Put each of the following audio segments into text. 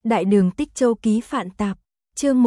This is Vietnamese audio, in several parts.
Đại đường Tích Châu ký Phạn Tạp, chương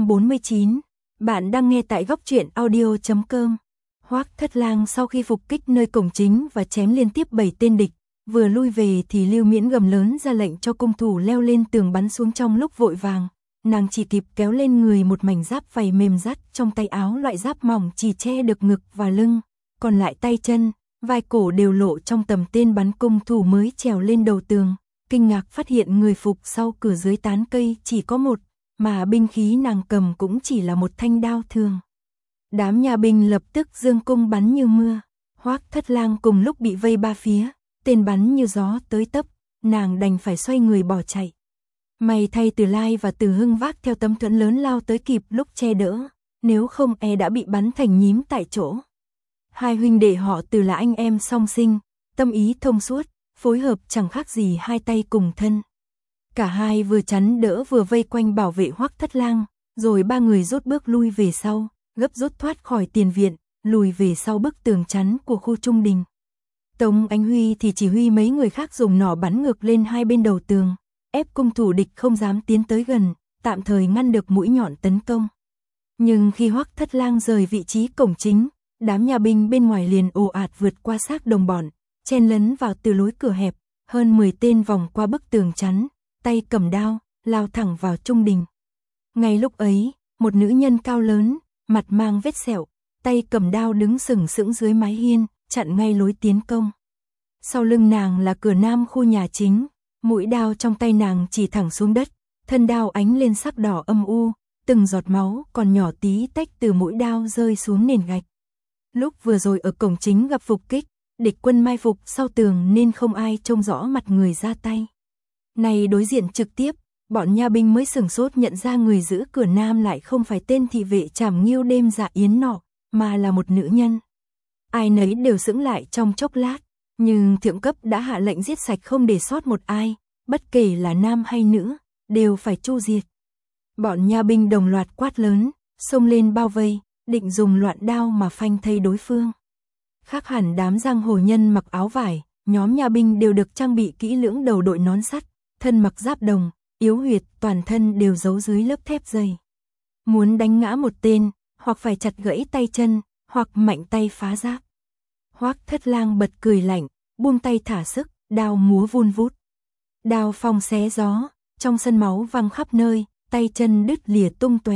149. Bạn đang nghe tại góc truyện audio.com. Hoắc Thất Lang sau khi phục kích nơi cổng chính và chém liên tiếp 7 tên địch, vừa lui về thì Lưu Miễn gầm lớn ra lệnh cho cung thủ leo lên tường bắn xuống. Trong lúc vội vàng, nàng chỉ kịp kéo lên người một mảnh giáp vảy mềm dắt trong tay áo, loại giáp mỏng chỉ che được ngực và lưng, còn lại tay chân, vai cổ đều lộ trong tầm tên bắn. Cung thủ mới trèo lên đầu tường, kinh ngạc phát hiện người phục sau cửa dưới tán cây chỉ có một, mà binh khí nàng cầm cũng chỉ là một thanh đao thường. Đám nhà binh lập tức giương cung bắn như mưa. Hoắc Thất Lang cùng lúc bị vây ba phía, tên bắn như gió tới tấp, nàng đành phải xoay người bỏ chạy. May thay Từ Lai và Từ Hưng vác theo tấm thuẫn lớn lao tới kịp lúc che đỡ, nếu không đã bị bắn thành nhím tại chỗ. Hai huynh đệ họ Từ là anh em song sinh, tâm ý thông suốt, phối hợp chẳng khác gì hai tay cùng thân. Cả hai vừa chắn đỡ vừa vây quanh bảo vệ Hoắc Thất Lang, rồi ba người rút bước lui về sau, gấp rút thoát khỏi tiền viện, lùi về sau bức tường chắn của khu trung đình. Tống Ánh Huy thì chỉ huy mấy người khác dùng nỏ bắn ngược lên hai bên đầu tường, ép cung thủ địch không dám tiến tới gần, tạm thời ngăn được mũi nhọn tấn công. Nhưng khi Hoắc Thất Lang rời vị trí cổng chính, đám nhà binh bên ngoài liền ồ ạt vượt qua xác đồng bọn, chen lấn vào từ lối cửa hẹp, hơn 10 tên vòng qua bức tường chắn, tay cầm đao, lao thẳng vào trung đình. Ngay lúc ấy, một nữ nhân cao lớn, mặt mang vết sẹo, tay cầm đao đứng sừng sững dưới mái hiên, chặn ngay lối tiến công. Sau lưng nàng là cửa nam khu nhà chính, mũi đao trong tay nàng chỉ thẳng xuống đất, thân đao ánh lên sắc đỏ âm u, từng giọt máu còn nhỏ tí tách từ mũi đao rơi xuống nền gạch. Lúc vừa rồi ở cổng chính gặp phục kích, địch quân mai phục sau tường nên không ai trông rõ mặt người ra tay. Này đối diện trực tiếp, bọn nha binh mới sửng sốt nhận ra người giữ cửa nam lại không phải tên thị vệ Trảm Nghiêu đêm dạ yến nọ, mà là một nữ nhân. Ai nấy đều sững lại trong chốc lát, nhưng thượng cấp đã hạ lệnh giết sạch không để sót một ai, bất kể là nam hay nữ, đều phải tru diệt. Bọn nha binh đồng loạt quát lớn, xông lên bao vây, định dùng loạn đao mà phanh thây đối phương. Khác hẳn đám giang hồ nhân mặc áo vải, nhóm nhà binh đều được trang bị kỹ lưỡng, đầu đội nón sắt, thân mặc giáp đồng, yếu huyệt toàn thân đều giấu dưới lớp thép dày. Muốn đánh ngã một tên, hoặc phải chặt gãy tay chân, hoặc mạnh tay phá giáp. Hoắc Thất Lang bật cười lạnh, buông tay thả sức, đao múa vun vút. Đao phong xé gió, trong sân máu văng khắp nơi, tay chân đứt lìa tung tóe.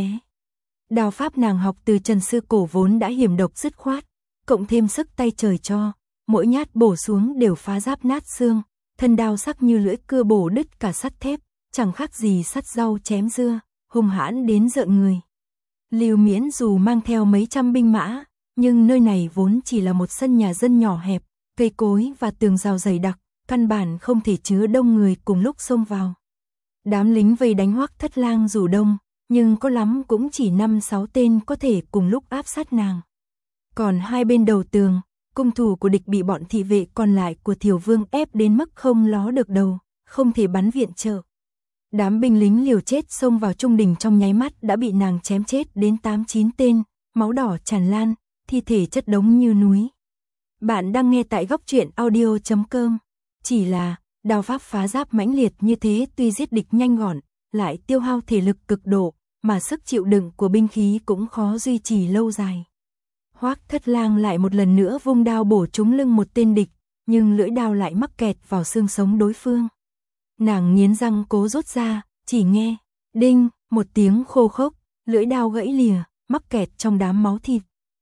Đao pháp nàng học từ Trần sư cổ vốn đã hiểm độc dứt khoát, cộng thêm sức tay trời cho, mỗi nhát bổ xuống đều phá giáp nát xương, thân đao sắc như lưỡi cưa bổ đứt cả sắt thép, chẳng khác gì sắt rau chém dưa, hung hãn đến rợn người. Lưu Miễn dù mang theo mấy trăm binh mã, nhưng nơi này vốn chỉ là một sân nhà dân nhỏ hẹp, cây cối và tường rào dày đặc, căn bản không thể chứa đông người cùng lúc xông vào. Đám lính vây đánh Hoắc Thất Lang dù đông, nhưng có lắm cũng chỉ 5-6 tên có thể cùng lúc áp sát nàng. Còn hai bên đầu tường, cung thủ của địch bị bọn thị vệ còn lại của Thiều Vương ép đến mức không ló được đầu, không thể bắn viện trợ. Đám binh lính liều chết xông vào trung đình trong nháy mắt đã bị nàng chém chết đến 8-9 tên, máu đỏ tràn lan, thi thể chất đống như núi. Bạn đang nghe tại góc truyện audio.com. Chỉ là, đao pháp phá giáp mãnh liệt như thế tuy giết địch nhanh gọn, lại tiêu hao thể lực cực độ, mà sức chịu đựng của binh khí cũng khó duy trì lâu dài. Hoắc Thất Lang lại một lần nữa vung đao bổ trúng lưng một tên địch, nhưng lưỡi đao lại mắc kẹt vào xương sống đối phương. Nàng nghiến răng cố rút ra, chỉ nghe đinh một tiếng khô khốc, lưỡi đao gãy lìa, mắc kẹt trong đám máu thịt.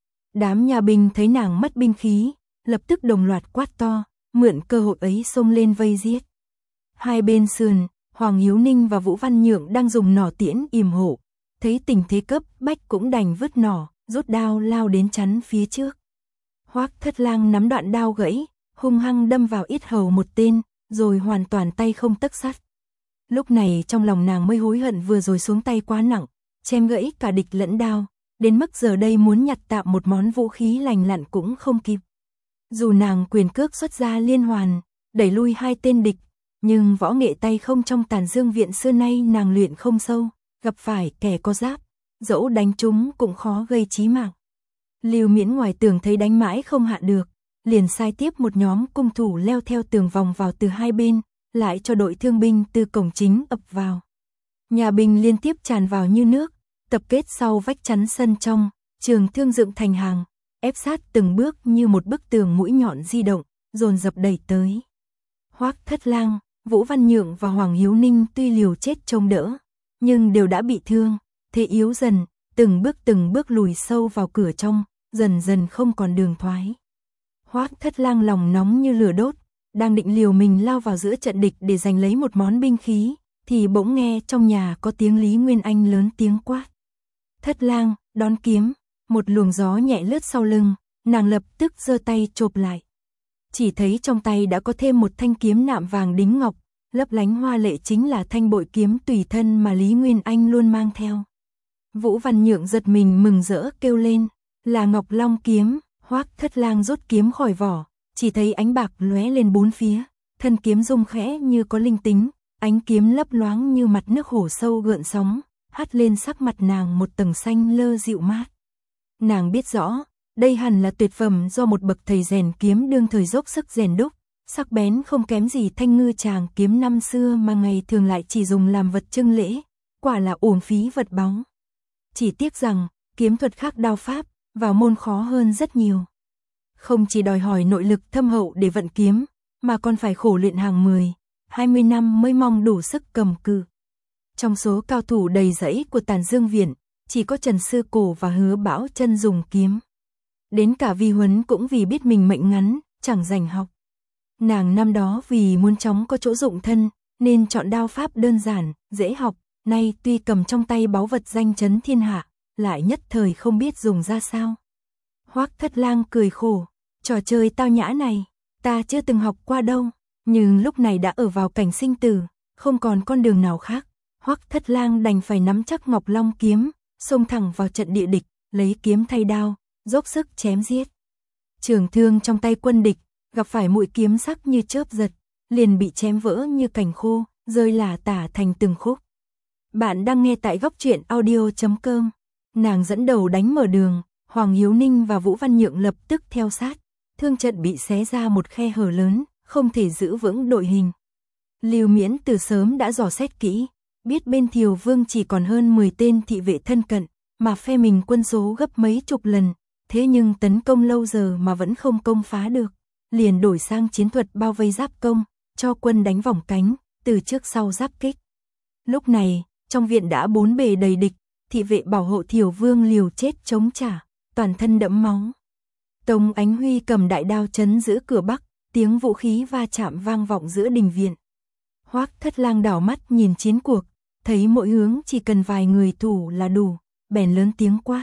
Đám nhà binh thấy nàng mất binh khí, lập tức đồng loạt quát to, mượn cơ hội ấy xông lên vây giết. Hai bên sườn, Hoàng Hiếu Ninh và Vũ Văn Nhượng đang dùng nỏ tiễn yểm hộ, thấy tình thế cấp bách cũng đành vứt nỏ, rút đao lao đến chắn phía trước. Hoắc Thất Lang nắm đoạn đao gãy, hung hăng đâm vào yết hầu một tên, rồi hoàn toàn tay không tấc sắt. Lúc này trong lòng nàng mới hối hận vừa rồi xuống tay quá nặng, chém gãy cả địch lẫn đao, đến mức giờ đây muốn nhặt tạm một món vũ khí lành lặn cũng không kịp. Dù nàng quyền cước xuất ra liên hoàn, đẩy lui hai tên địch, nhưng võ nghệ tay không trong Tàn Dương viện xưa nay nàng luyện không sâu, gặp phải kẻ có giáp, dẫu đánh chúng cũng khó gây chí mạng. Lưu Miễn ngoài tường thấy đánh mãi không hạ được, liền sai tiếp một nhóm cung thủ leo theo tường vòng vào từ hai bên, lại cho đội thương binh từ cổng chính ập vào. Nhà binh liên tiếp tràn vào như nước, tập kết sau vách chắn sân trong, trường thương dựng thành hàng, ép sát từng bước như một bức tường mũi nhọn di động, dồn dập đẩy tới. Hoắc Thất Lang, Vũ Văn Nhượng và Hoàng Hiếu Ninh tuy liều chết trông đỡ, nhưng đều đã bị thương, thế yếu dần, từng bước lùi sâu vào cửa trong, dần dần không còn đường thoái. Hoắc Thất Lang lòng nóng như lửa đốt, đang định liều mình lao vào giữa trận địch để giành lấy một món binh khí, thì bỗng nghe trong nhà có tiếng Lý Nguyên Anh lớn tiếng quát. Thất Lang, đón kiếm, một luồng gió nhẹ lướt sau lưng, nàng lập tức giơ tay chộp lại. Chỉ thấy trong tay đã có thêm một thanh kiếm nạm vàng đính ngọc, lấp lánh hoa lệ chính là thanh bội kiếm tùy thân mà Lý Nguyên Anh luôn mang theo. Vũ Văn Nhượng giật mình mừng rỡ kêu lên, là Ngọc Long kiếm. Hoắc Thất Lang rút kiếm khỏi vỏ, chỉ thấy ánh bạc lóe lên bốn phía, thân kiếm rung khẽ như có linh tính, ánh kiếm lấp loáng như mặt nước hồ sâu gợn sóng, hắt lên sắc mặt nàng một tầng xanh lơ dịu mát. Nàng biết rõ, đây hẳn là tuyệt phẩm do một bậc thầy rèn kiếm đương thời dốc sức rèn đúc, sắc bén không kém gì thanh ngư tràng kiếm năm xưa mà ngày thường lại chỉ dùng làm vật trưng lễ, quả là uổng phí vật báu. Chỉ tiếc rằng, kiếm thuật khác đao pháp, vào môn khó hơn rất nhiều. Không chỉ đòi hỏi nội lực thâm hậu để vận kiếm, mà còn phải khổ luyện hàng 10, 20 năm mới mong đủ sức cầm cự. Trong số cao thủ đầy rẫy của Tản Dương Viện, chỉ có Trần Sư Cổ và Hứa Bảo Chân dùng kiếm. Đến cả Vi Huấn cũng vì biết mình mệnh ngắn, chẳng rảnh học. Nàng năm đó vì muốn chóng có chỗ dụng thân, nên chọn đao pháp đơn giản, dễ học, nay tuy cầm trong tay báu vật danh chấn thiên hạ, lại nhất thời không biết dùng ra sao. Hoắc Thất Lang cười khổ, trò chơi tao nhã này, ta chưa từng học qua đâu, nhưng lúc này đã ở vào cảnh sinh tử, không còn con đường nào khác. Hoắc Thất Lang đành phải nắm chắc Ngọc Long kiếm, xông thẳng vào trận địa địch, lấy kiếm thay đao, dốc sức chém giết. Trường thương trong tay quân địch, gặp phải mũi kiếm sắc như chớp giật, liền bị chém vỡ như cành khô, rơi lả tả thành từng khúc. Bạn đang nghe tại goctruyện.audio.com. Nàng dẫn đầu đánh mở đường, Hoàng Hiếu Ninh và Vũ Văn Nhượng lập tức theo sát, thương trận bị xé ra một khe hở lớn, không thể giữ vững đội hình. Lưu Miễn từ sớm đã dò xét kỹ, biết bên Thiều Vương chỉ còn hơn 10 tên thị vệ thân cận, mà phe mình quân số gấp mấy chục lần, thế nhưng tấn công lâu giờ mà vẫn không công phá được, liền đổi sang chiến thuật bao vây giáp công, cho quân đánh vòng cánh, từ trước sau giáp kích. Lúc này, trong viện đã bốn bề đầy địch, thị vệ bảo hộ Thiều Vương liều chết chống trả, toàn thân đẫm máu. Tống Ánh Huy cầm đại đao chấn giữ cửa bắc, tiếng vũ khí va chạm vang vọng giữa đình viện. Hoắc Thất Lang đảo mắt nhìn chiến cuộc, thấy mỗi hướng chỉ cần vài người thủ là đủ, bèn lớn tiếng quát.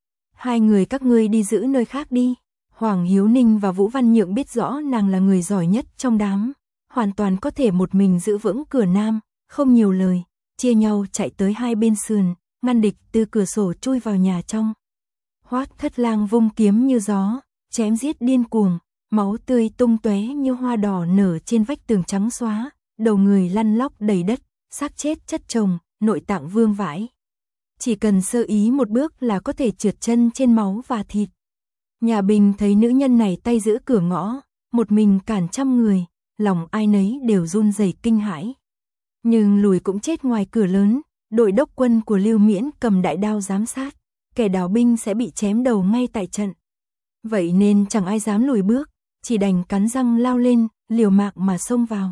Hai người các ngươi đi giữ nơi khác đi. Hoàng Hiếu Ninh và Vũ Văn Nhượng biết rõ nàng là người giỏi nhất trong đám, hoàn toàn có thể một mình giữ vững cửa nam, không nhiều lời, chia nhau chạy tới hai bên sườn, ngăn địch từ cửa sổ chui vào nhà trong. Hoắc Thất Lang vung kiếm như gió, chém giết điên cuồng, máu tươi tung tóe như hoa đỏ nở trên vách tường trắng xóa, đầu người lăn lóc đầy đất, xác chết chất chồng, nội tạng vương vãi. Chỉ cần sơ ý một bước là có thể trượt chân trên máu và thịt. Nhà binh thấy nữ nhân này tay giữ cửa ngõ, một mình cản trăm người, lòng ai nấy đều run rẩy kinh hãi. Nhưng lùi cũng chết ngoài cửa lớn, đội đốc quân của Lưu Miễn cầm đại đao giám sát, kẻ đào binh sẽ bị chém đầu ngay tại trận. Vậy nên chẳng ai dám lùi bước, chỉ đành cắn răng lao lên, liều mạng mà xông vào.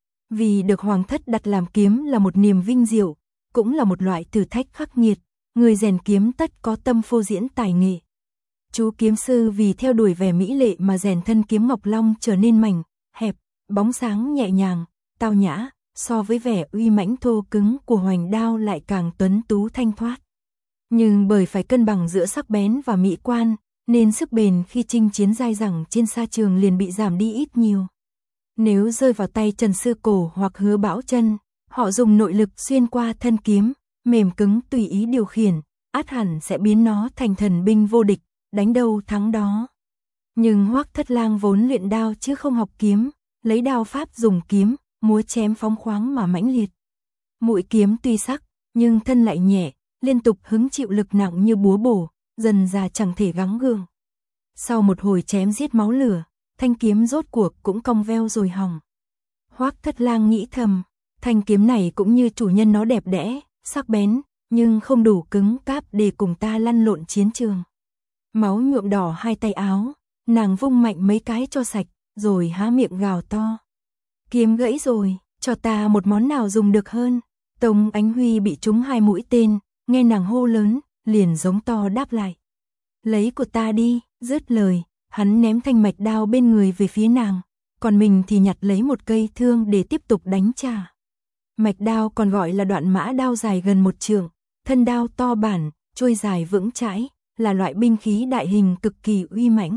Vì được hoàng thất đặt làm kiếm là một niềm vinh diệu, cũng là một loại thử thách khắc nghiệt, người rèn kiếm tất có tâm phô diễn tài nghệ. Chú kiếm sư vì theo đuổi vẻ mỹ lệ mà rèn thân kiếm Ngọc Long trở nên mảnh, hẹp, bóng sáng nhẹ nhàng, tao nhã, so với vẻ uy mãnh thô cứng của hoành đao lại càng tuấn tú thanh thoát. Nhưng bởi phải cân bằng giữa sắc bén và mỹ quan, nên sức bền khi chinh chiến dai dẳng trên sa trường liền bị giảm đi ít nhiều. Nếu rơi vào tay Trần Sư Cổ hoặc Hứa Bảo Chân, họ dùng nội lực xuyên qua thân kiếm, mềm cứng tùy ý điều khiển, ắt hẳn sẽ biến nó thành thần binh vô địch, đánh đâu thắng đó. Nhưng Hoắc Thất Lang vốn luyện đao chứ không học kiếm, lấy đao pháp dùng kiếm, múa chém phóng khoáng mà mãnh liệt. Mũi kiếm tuy sắc, nhưng thân lại nhẹ, liên tục hứng chịu lực nặng như búa bổ, dần già chẳng thể gắng gượng. Sau một hồi chém giết máu lửa, thanh kiếm rốt cuộc cũng cong veo rồi hỏng. Hoắc Thất Lang nghĩ thầm, thanh kiếm này cũng như chủ nhân nó đẹp đẽ, sắc bén, nhưng không đủ cứng cáp để cùng ta lăn lộn chiến trường. Máu nhuộm đỏ hai tay áo, nàng vung mạnh mấy cái cho sạch, rồi há miệng gào to. Kiếm gãy rồi, cho ta một món nào dùng được hơn. Tống Ánh Huy bị trúng 2 mũi tên, nghe nàng hô lớn, liền giống to đáp lại. Lấy của ta đi, dứt lời, hắn ném thanh mạch đao bên người về phía nàng, còn mình thì nhặt lấy một cây thương để tiếp tục đánh trả. Mạch đao còn gọi là đoạn mã đao dài gần 1 trượng, thân đao to bản, chuôi dài vững chãi, là loại binh khí đại hình cực kỳ uy mãnh.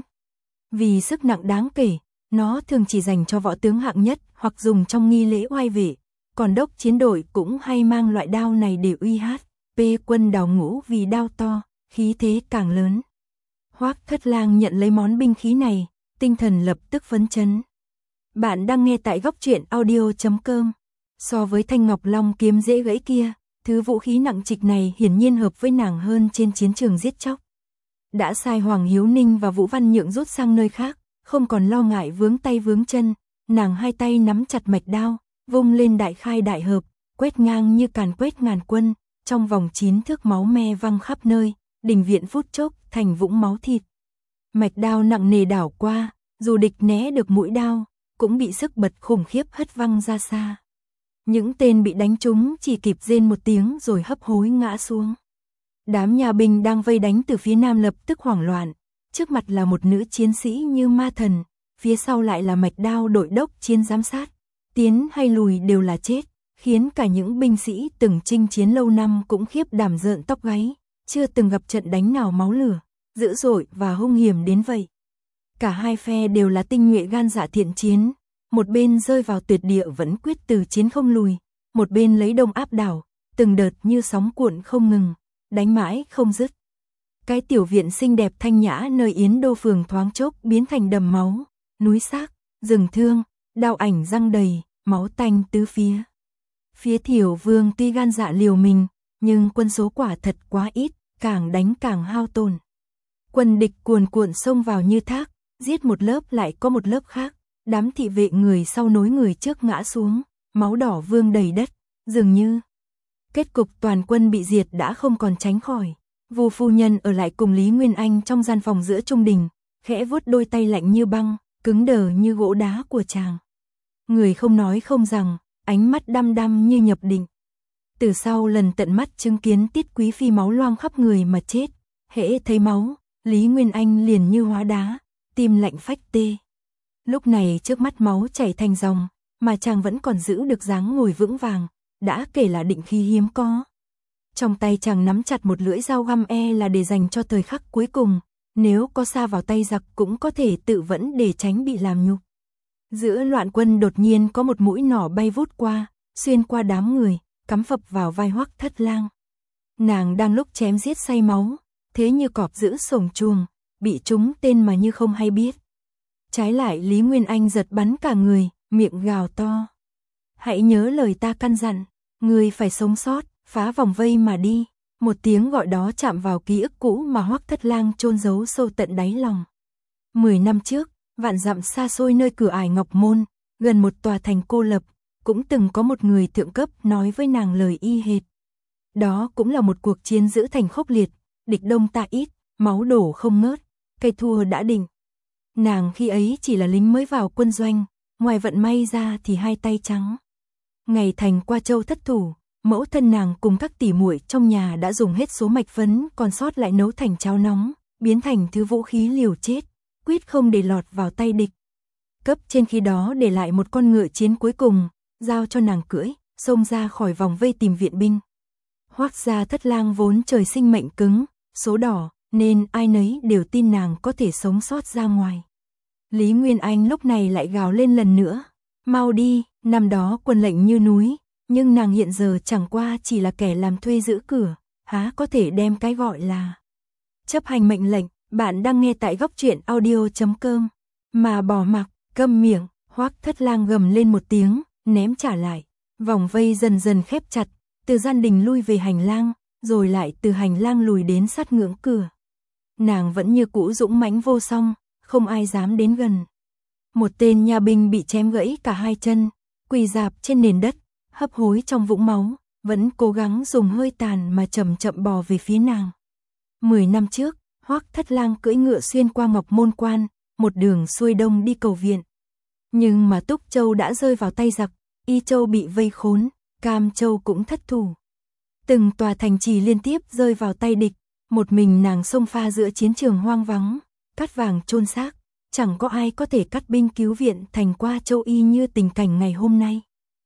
Vì sức nặng đáng kể, nó thường chỉ dành cho võ tướng hạng nhất hoặc dùng trong nghi lễ oai vệ, còn đốc chiến đội cũng hay mang loại đao này để uy hát. Quân Đào Ngũ vì đao to, khí thế càng lớn. Hoắc Thất Lang nhận lấy món binh khí này, tinh thần lập tức phấn chấn. Bạn đang nghe tại góc truyện audio.com. So với thanh ngọc long kiếm dễ gãy kia, thứ vũ khí nặng trịch này hiển nhiên hợp với nàng hơn trên chiến trường giết chóc. Đã sai Hoàng Hiếu Ninh và Vũ Văn Nhượng rút sang nơi khác, không còn lo ngại vướng tay vướng chân, nàng hai tay nắm chặt mạch đao, vung lên đại khai đại hợp, quét ngang như càn quét ngàn quân, trong vòng 9 thước máu me văng khắp nơi, đình viện phút chốc thành vũng máu thịt. Mạch đao nặng nề đảo qua, dù địch né được mũi đao, cũng bị sức bật khủng khiếp hất văng ra xa. Những tên bị đánh trúng chỉ kịp rên một tiếng rồi hấp hối ngã xuống. Đám nhà binh đang vây đánh từ phía nam lập tức hoảng loạn, trước mặt là một nữ chiến sĩ như ma thần, phía sau lại là mạch đao đội đốc chiến giám sát, tiến hay lùi đều là chết, khiến cả những binh sĩ từng chinh chiến lâu năm cũng khiếp đảm rợn tóc gáy, chưa từng gặp trận đánh nào máu lửa, dữ dội và hung hiểm đến vậy. Cả hai phe đều là tinh nhuệ gan dạ thiện chiến, một bên rơi vào tuyệt địa vẫn quyết từ chiến không lùi, một bên lấy đông áp đảo, từng đợt như sóng cuộn không ngừng, đánh mãi không dứt. Cái tiểu viện xinh đẹp thanh nhã nơi Yến Đô phường thoáng chốc biến thành đầm máu, núi xác, rừng thương, đao ảnh răng đầy, máu tanh tứ phía. Phía Thiểu Vương tuy gan dạ liều mình, nhưng quân số quả thật quá ít, càng đánh càng hao tổn. Quân địch cuồn cuộn xông vào như thác, giết một lớp lại có một lớp khác, đám thị vệ người sau nối người trước ngã xuống, máu đỏ vương đầy đất, dường như kết cục toàn quân bị diệt đã không còn tránh khỏi. Vu phu nhân ở lại cùng Lý Nguyên Anh trong gian phòng giữa trung đình, khẽ vuốt đôi tay lạnh như băng, cứng đờ như gỗ đá của chàng. Người không nói không rằng, ánh mắt đăm đăm như nhập định. Từ sau lần tận mắt chứng kiến Tiết Quý Phi máu loang khắp người mà chết, hễ thấy máu, Lý Nguyên Anh liền như hóa đá, tim lạnh phách tê. Lúc này trước mắt máu chảy thành dòng, mà chàng vẫn còn giữ được dáng ngồi vững vàng, đã kể là định khí hiếm có. Trong tay chàng nắm chặt một lưỡi dao găm là để dành cho thời khắc cuối cùng, nếu có sa vào tay giặc cũng có thể tự vẫn để tránh bị làm nhục. Giữa loạn quân đột nhiên có một mũi nỏ bay vút qua, xuyên qua đám người, cắm phập vào vai Hoắc Thất Lang. Nàng đang lúc chém giết say máu, thế như cọp giữ sổng chuồng, bị trúng tên mà như không hay biết. Trái lại Lý Nguyên Anh giật bắn cả người, miệng gào to. Hãy nhớ lời ta căn dặn, người phải sống sót, phá vòng vây mà đi. Một tiếng gọi đó chạm vào ký ức cũ mà Hoắc Thất Lang chôn giấu sâu tận đáy lòng. 10 năm trước, vạn dặm xa xôi nơi cửa ải Ngọc Môn, gần một tòa thành cô lập, cũng từng có một người thượng cấp nói với nàng lời y hệt. Đó cũng là một cuộc chiến giữ thành khốc liệt, địch đông ta ít, máu đổ không ngớt, cây thua đã định. Nàng khi ấy chỉ là lính mới vào quân doanh, ngoài vận may ra thì hai tay trắng. Ngày thành Qua Châu thất thủ, mẫu thân nàng cùng các tỷ muội trong nhà đã dùng hết số mạch phấn còn sót lại nấu thành cháo nóng, biến thành thứ vũ khí liều chết, quyết không để lọt vào tay địch. Cấp trên khi đó để lại một con ngựa chiến cuối cùng, giao cho nàng cưỡi, xông ra khỏi vòng vây tìm viện binh. Hoắc gia Thất Lang vốn trời sinh mệnh cứng, số đỏ, nên ai nấy đều tin nàng có thể sống sót ra ngoài. Lý Nguyên Anh lúc này lại gào lên lần nữa, mau đi, năm đó quân lệnh như núi, nhưng nàng hiện giờ chẳng qua chỉ là kẻ làm thuê giữ cửa, há có thể đem cái gọi là chấp hành mệnh lệnh. Bạn đang nghe tại góc truyện audio.com, mà bỏ mặc, câm miệng. Hoắc Thất Lang gầm lên một tiếng, ném trả lại, vòng vây dần dần khép chặt, từ gian đình lui về hành lang, rồi lại từ hành lang lùi đến sát ngưỡng cửa. Nàng vẫn như cũ dũng mãnh vô song, không ai dám đến gần. Một tên nhà binh bị chém gãy cả hai chân, quỳ rạp trên nền đất, hấp hối trong vũng máu, vẫn cố gắng dùng hơi tàn mà chậm chậm bò về phía nàng. 10 năm trước, Hoắc Thất Lang cưỡi ngựa xuyên qua Ngọc Môn Quan, một đường xuôi đông đi cầu viện. Nhưng mà Túc Châu đã rơi vào tay giặc, Y Châu bị vây khốn, Cam Châu cũng thất thủ. Từng tòa thành trì liên tiếp rơi vào tay địch, một mình nàng xông pha giữa chiến trường hoang vắng, cát vàng chôn xác, chẳng có ai có thể cắt binh cứu viện thành qua Châu Y như tình cảnh ngày hôm nay.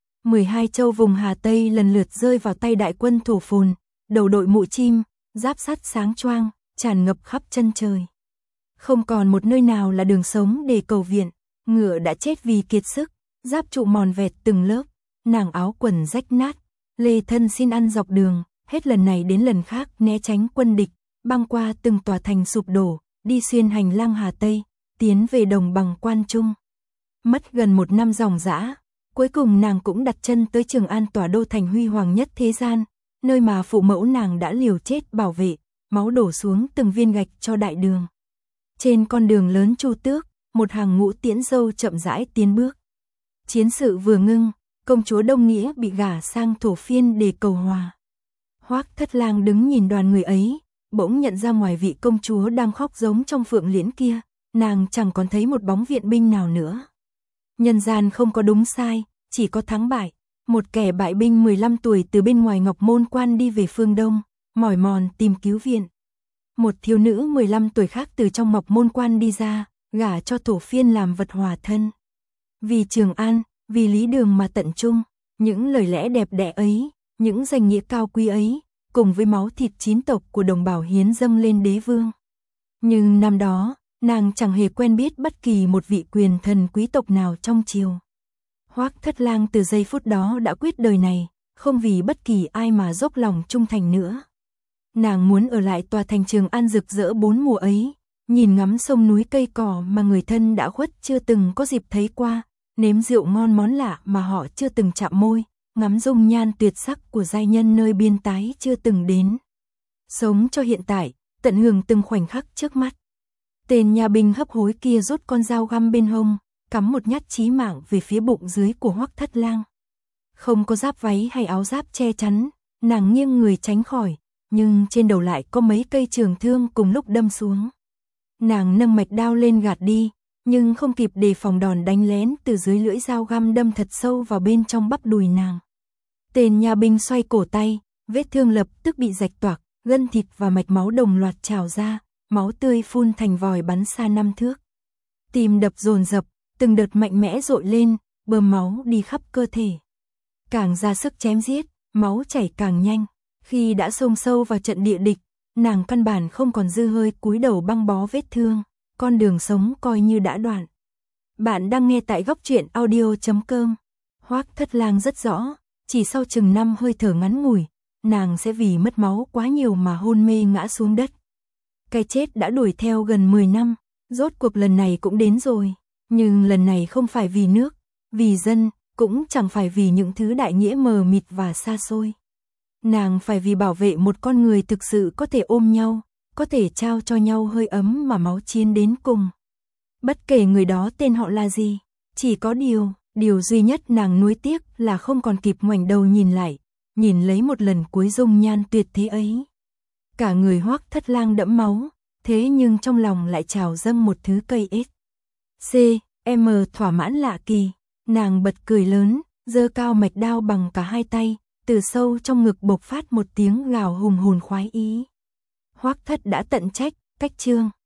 12 châu vùng Hà Tây lần lượt rơi vào tay đại quân Thổ Phồn, đầu đội mũ chim, giáp sắt sáng choang, tràn ngập khắp chân trời. Không còn một nơi nào là đường sống để cầu viện, ngựa đã chết vì kiệt sức, giáp trụ mòn vẹt từng lớp, nàng áo quần rách nát, lê thân xin ăn dọc đường, hết lần này đến lần khác né tránh quân địch, băng qua từng tòa thành sụp đổ, đi xuyên hành lang Hà Tây, tiến về đồng bằng Quan Trung. Mất gần 1 năm ròng rã, cuối cùng nàng cũng đặt chân tới Trường An, tòa đô thành huy hoàng nhất thế gian, nơi mà phụ mẫu nàng đã liều chết bảo vệ, máu đổ xuống từng viên gạch cho đại đường. Trên con đường lớn Chu Tước, một hàng ngũ tiễn dâu chậm rãi tiến bước. Chiến sự vừa ngưng, công chúa Đông Nghĩa bị gả sang Thổ Phiên để cầu hòa. Hoắc Thất Lang đứng nhìn đoàn người ấy, bỗng nhận ra ngoài vị công chúa đang khóc giống trong Phượng Liễn kia, nàng chẳng còn thấy một bóng viện binh nào nữa. Nhân gian không có đúng sai, chỉ có thắng bại. Một kẻ bại binh 15 tuổi từ bên ngoài Ngọc Môn Quan đi về phương Đông, mỏi mòn tìm cứu viện. Một thiếu nữ 15 tuổi khác từ trong Ngọc Môn Quan đi ra, gả cho Thổ Phiên làm vật hòa thân. Vì Trường An, vì lý đường mà tận trung, những lời lẽ đẹp đẽ ấy, những danh nghĩa cao quý ấy, cùng với máu thịt chín tộc của đồng bào hiến dâng lên đế vương. Nhưng năm đó, nàng chẳng hề quen biết bất kỳ một vị quyền thần quý tộc nào trong triều. Hoắc Thất Lang từ giây phút đó đã quyết đời này, không vì bất kỳ ai mà dốc lòng trung thành nữa. Nàng muốn ở lại tòa thành Trường An rực rỡ 4 mùa ấy, nhìn ngắm sông núi cây cỏ mà người thân đã khuất chưa từng có dịp thấy qua, nếm rượu ngon món lạ mà họ chưa từng chạm môi, ngắm dung nhan tuyệt sắc của giai nhân nơi biên tái chưa từng đến. Sống cho hiện tại, tận hưởng từng khoảnh khắc trước mắt. Tên nhà binh hấp hối kia rút con dao găm bên hông, cắm một nhát chí mạng về phía bụng dưới của Hoắc Thất Lang. Không có giáp váy hay áo giáp che chắn, nàng nghiêng người tránh khỏi, nhưng trên đầu lại có mấy cây trường thương cùng lúc đâm xuống. Nàng nâng mạch đao lên gạt đi, nhưng không kịp đề phòng đòn đánh lén từ dưới lưỡi dao găm đâm thật sâu vào bên trong bắp đùi nàng. Tên nhà binh xoay cổ tay, vết thương lập tức bị rạch toạc, gân thịt và mạch máu đồng loạt trào ra, máu tươi phun thành vòi bắn xa 5 thước. Tim đập dồn dập, từng đợt mạnh mẽ dội lên, bơm máu đi khắp cơ thể. Càng ra sức chém giết, máu chảy càng nhanh. Khi đã xông sâu vào trận địa địch, nàng căn bản không còn dư hơi cúi đầu băng bó vết thương, con đường sống coi như đã đoạn. Bạn đang nghe tại Góc Truyện Audio.com. Hoắc Thất Lang rất rõ, chỉ sau chừng 5 hơi thở ngắn ngủi, nàng sẽ vì mất máu quá nhiều mà hôn mê ngã xuống đất. Cái chết đã đuổi theo gần 10 năm, rốt cuộc lần này cũng đến rồi, nhưng lần này không phải vì nước, vì dân, cũng chẳng phải vì những thứ đại nghĩa mờ mịt và xa xôi. Nàng phải vì bảo vệ một con người thực sự có thể ôm nhau, có thể trao cho nhau hơi ấm mà máu chiến đến cùng. Bất kể người đó tên họ là gì, chỉ có điều duy nhất nàng nuối tiếc là không còn kịp ngoảnh đầu nhìn lại, nhìn lấy một lần cuối dung nhan tuyệt thế ấy. Cả người Hoắc Thất Lang đẫm máu, thế nhưng trong lòng lại trào dâng một thứ cây ết. Thỏa mãn lạ kỳ, nàng bật cười lớn, giơ cao mạch đao bằng cả hai tay, từ sâu trong ngực bộc phát một tiếng gào hùng hồn khoái ý. Hoắc Thất đã tận trách, cách chương.